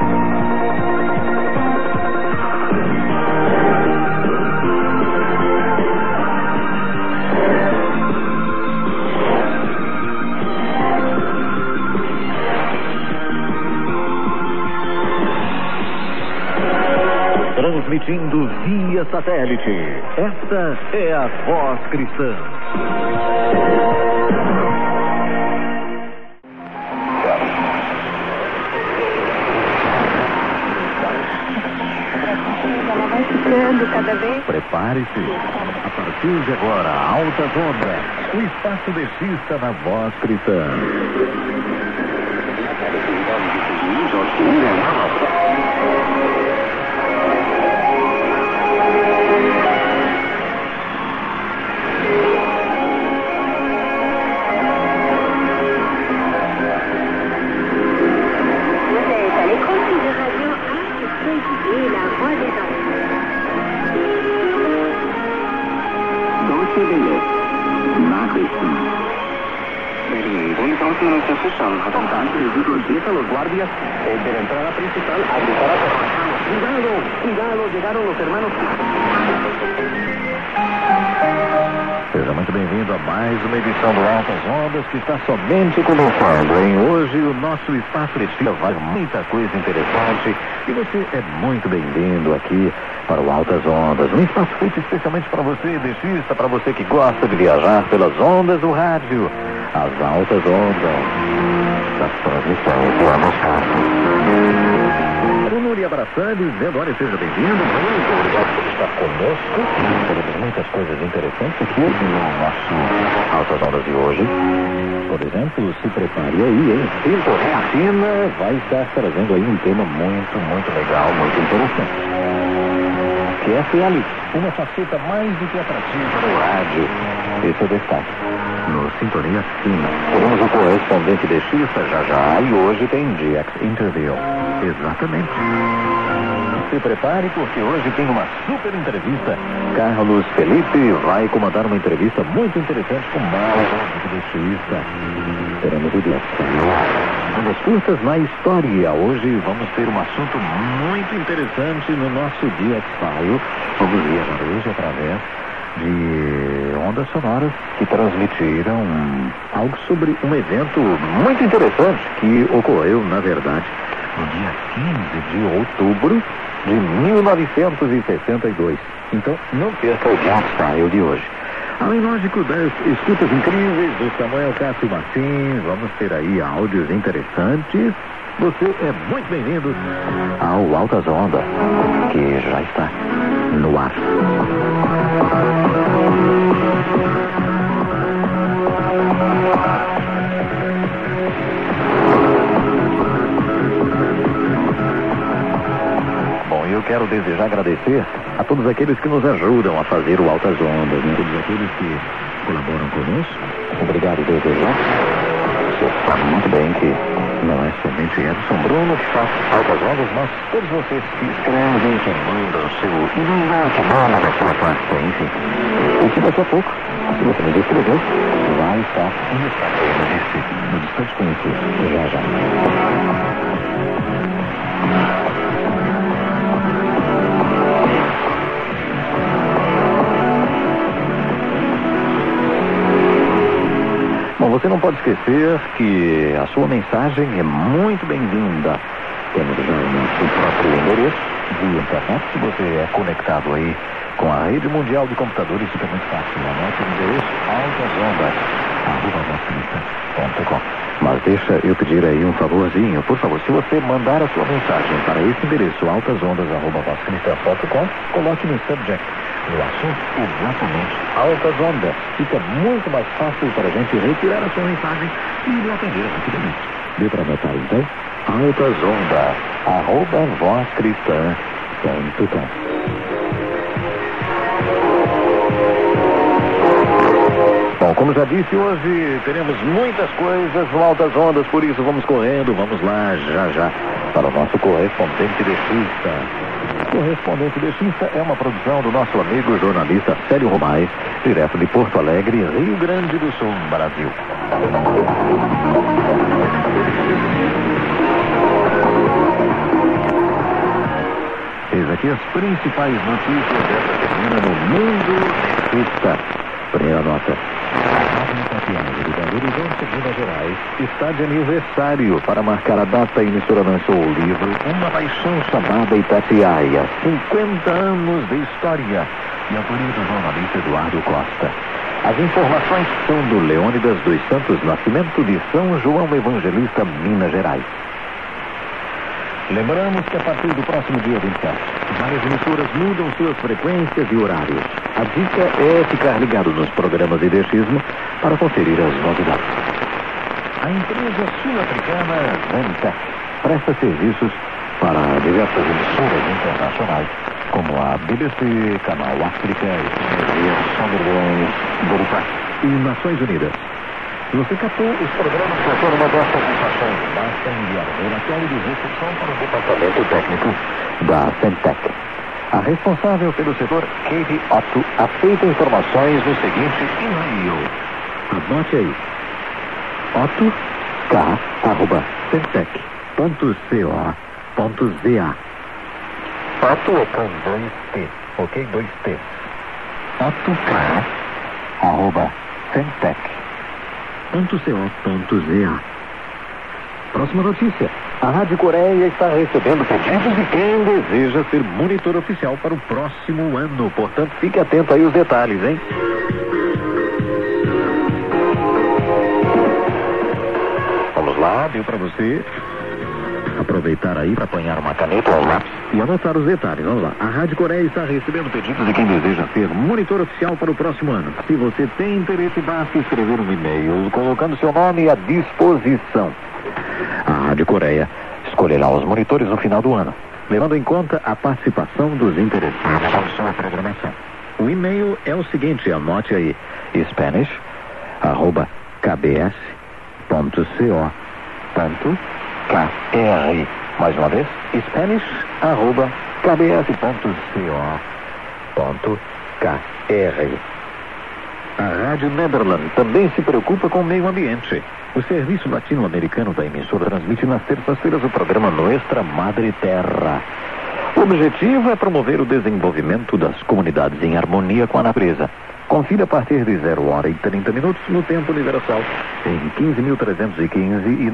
Transmitindo via satélite. Esta é a Voz Cristã. Cada vez. Prepare-se. A partir de agora, Altas Ondas, o espaço deixista na Voz Cristã. Los guardias de la entrada principal a gritar a ¡cuidado! ¡Cuidado! Llegaron los hermanos. Seja muito bem-vindo a mais uma edição do Altas Ondas, que está somente começando, hein? Hoje o nosso espaço letivo vai muita coisa interessante e você é muito bem-vindo aqui para o Altas Ondas, um espaço feito especialmente para você, deixista, para você que gosta de viajar pelas ondas do rádio, as altas ondas das transmissões do Amostado. Bruno lhe abraçando e dizendo, olha, seja bem-vindo, muito obrigado por estar conosco. Teremos muitas coisas interessantes aqui no nosso Altas Ondas de hoje. Por exemplo, se prepare aí, hein? Sintonia Fina vai estar trazendo aí um tema muito legal, muito interessante. Que é FL, uma faceta mais do que atrativa no rádio. Esse é o destaque. No Sintonia Fina, teremos o correspondente de Xista já e hoje tem DX Interview. Exatamente. Se prepare porque hoje tem uma super entrevista. Carlos Felipe vai comandar uma entrevista muito interessante com mais um de Xista. Teremos o DX. Vamos curtas na história. Hoje vamos ter um assunto muito interessante no nosso DX File. Vamos viajar hoje através de ondas sonoras que transmitiram algo sobre um evento muito interessante que ocorreu, na verdade, no dia 15 de outubro de 1962. Então, não perca o Jack Style de hoje. Além, lógico, das escutas incríveis do Samuel Cássio Martins, vamos ter aí áudios interessantes. Você é muito bem-vindo ao Altas Ondas, que já está no ar. Bom, eu quero desejar agradecer a todos aqueles que nos ajudam a fazer o Altas Ondas, né? Todos aqueles que colaboram conosco. Obrigado desde já. Você sabe muito bem que não é somente Edson Bruno que faz Altas Ondas, mas todos vocês que escrevem, que mandam o seu e-mail, que mandam a sua parte, enfim. E que daqui a pouco, se você nos escrever, vai estar no distante conhecido, já. Bom, você não pode esquecer que a sua mensagem é muito bem-vinda. Temos já o nosso próprio endereço de internet. Se você é conectado aí com a rede mundial de computadores, fica muito fácil. Anote o endereço altasondas@voz-cristã.com. Mas deixa eu pedir aí um favorzinho. Por favor, se você mandar a sua mensagem para esse endereço altasondas@voz-cristã.com, coloque no subject o assunto exatamente Altas Ondas. Fica muito mais fácil para a gente retirar a sua mensagem e lhe atender rapidamente. Dê para anotar então? altasondas@voz-cristã.com. Bom, como já disse, hoje teremos muitas coisas no Altas Ondas, por isso vamos correndo, vamos lá já para o nosso correspondente de Xista. Correspondente de Xista é uma produção do nosso amigo jornalista Célio Romais, direto de Porto Alegre, Rio Grande do Sul, Brasil. as principais notícias desta semana no mundo dentista. Primeira nota. A Rádio Itatiaia de Belo Horizonte, Minas Gerais, está de aniversário. Para marcar a data, a emissora lançou o livro Uma Paixão Chamada Itatiaia, 50 anos de história, de autoria do jornalista Eduardo Costa. As informações são do Leônidas dos Santos Nascimento, de São João Evangelista, Minas Gerais. Lembramos que a partir do próximo dia 27, várias emissoras mudam suas frequências e horários. A dica é ficar ligado nos programas de idexismo para conferir as novidades. A empresa sul-africana Ventec presta serviços para diversas emissoras internacionais, como a BBC, Canal África, Sonderboys, Borupá e Nações Unidas. Você captou os programas que foram uma dessas informações. Basta enviar o relatório de recepção para o departamento técnico da Ventec. A responsável pelo setor, Katie Otto, aceita informações no seguinte e-mail. Anote aí. otto@ventec.co.za. Otto é com 2 T, ok? 2 T. otto@ventec.co.za. Próxima notícia. A Rádio Coreia está recebendo pedidos de quem deseja ser monitor oficial para o próximo ano. Portanto, fique atento aí aos detalhes, hein? Vamos lá, deu para você aproveitar aí para apanhar uma caneta ou um lápis e anotar os detalhes. Vamos lá. A Rádio Coreia está recebendo pedidos de quem deseja ser monitor oficial para o próximo ano. Se você tem interesse, basta escrever um e-mail colocando seu nome à disposição. A Rádio Coreia escolherá os monitores no final do ano, levando em conta a participação dos interessados na sua programação. O e-mail é o seguinte, anote aí: spanish@kbs.co.kr. Mais uma vez, spanish@kbs.co.kr. A Rádio Nederland também se preocupa com o meio ambiente. O serviço latino-americano da emissora transmite nas terças-feiras o programa Nuestra Madre Terra. O objetivo é promover o desenvolvimento das comunidades em harmonia com a natureza. Confira a partir de 0h30 no tempo universal em 15.315 e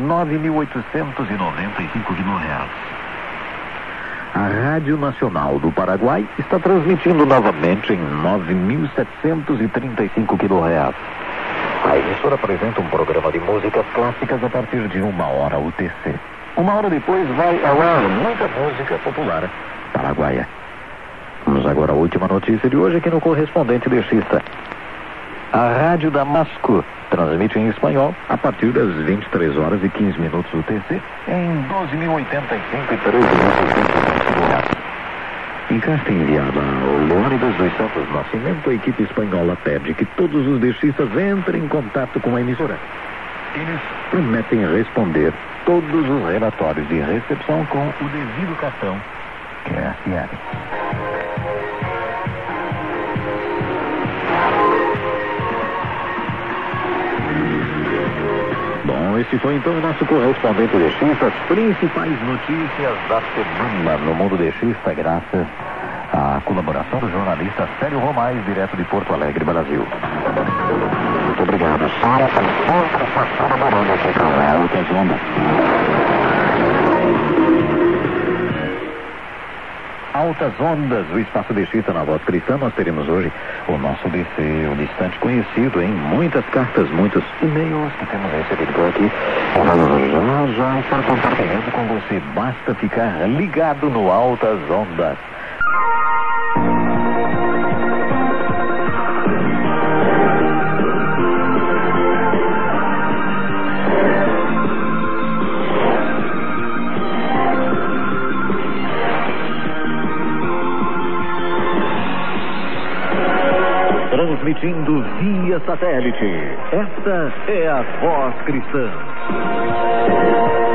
9.895 kHz. A Rádio Nacional do Paraguai está transmitindo novamente em 9.735 kHz. A emissora apresenta um programa de músicas clássicas a partir de 1h UTC. 1 hora depois vai ao ar muita música popular paraguaia. Vamos agora à última notícia de hoje aqui no Correspondente Dexista. A Rádio Damasco transmite em espanhol a partir das 23h15 UTC em 12.085 e 13.620 kHz. Em carta enviada ao Leônidas dos Santos Nascimento, a equipe espanhola pede que todos os dexistas entrem em contato com a emissora. Eles prometem responder todos os relatórios de recepção com o devido cartão QSL. Bom, esse foi então o nosso Correspondente Dexista, as principais notícias da semana no mundo dexista, graças à colaboração do jornalista Célio Romais, direto de Porto Alegre, Brasil. Muito obrigado, Sara, por sempre estar colaborando aqui com a Altas Ondas. Altas Ondas, o Espaço Dexista na Voz Cristã. Nós teremos hoje o nosso DC, o distante conhecido, em muitas cartas, muitos e-mails que temos recebido por aqui. Vamos já estar compartilhando com você. Basta ficar ligado no Altas Ondas. Transmitindo via satélite. Esta é a Voz Cristã.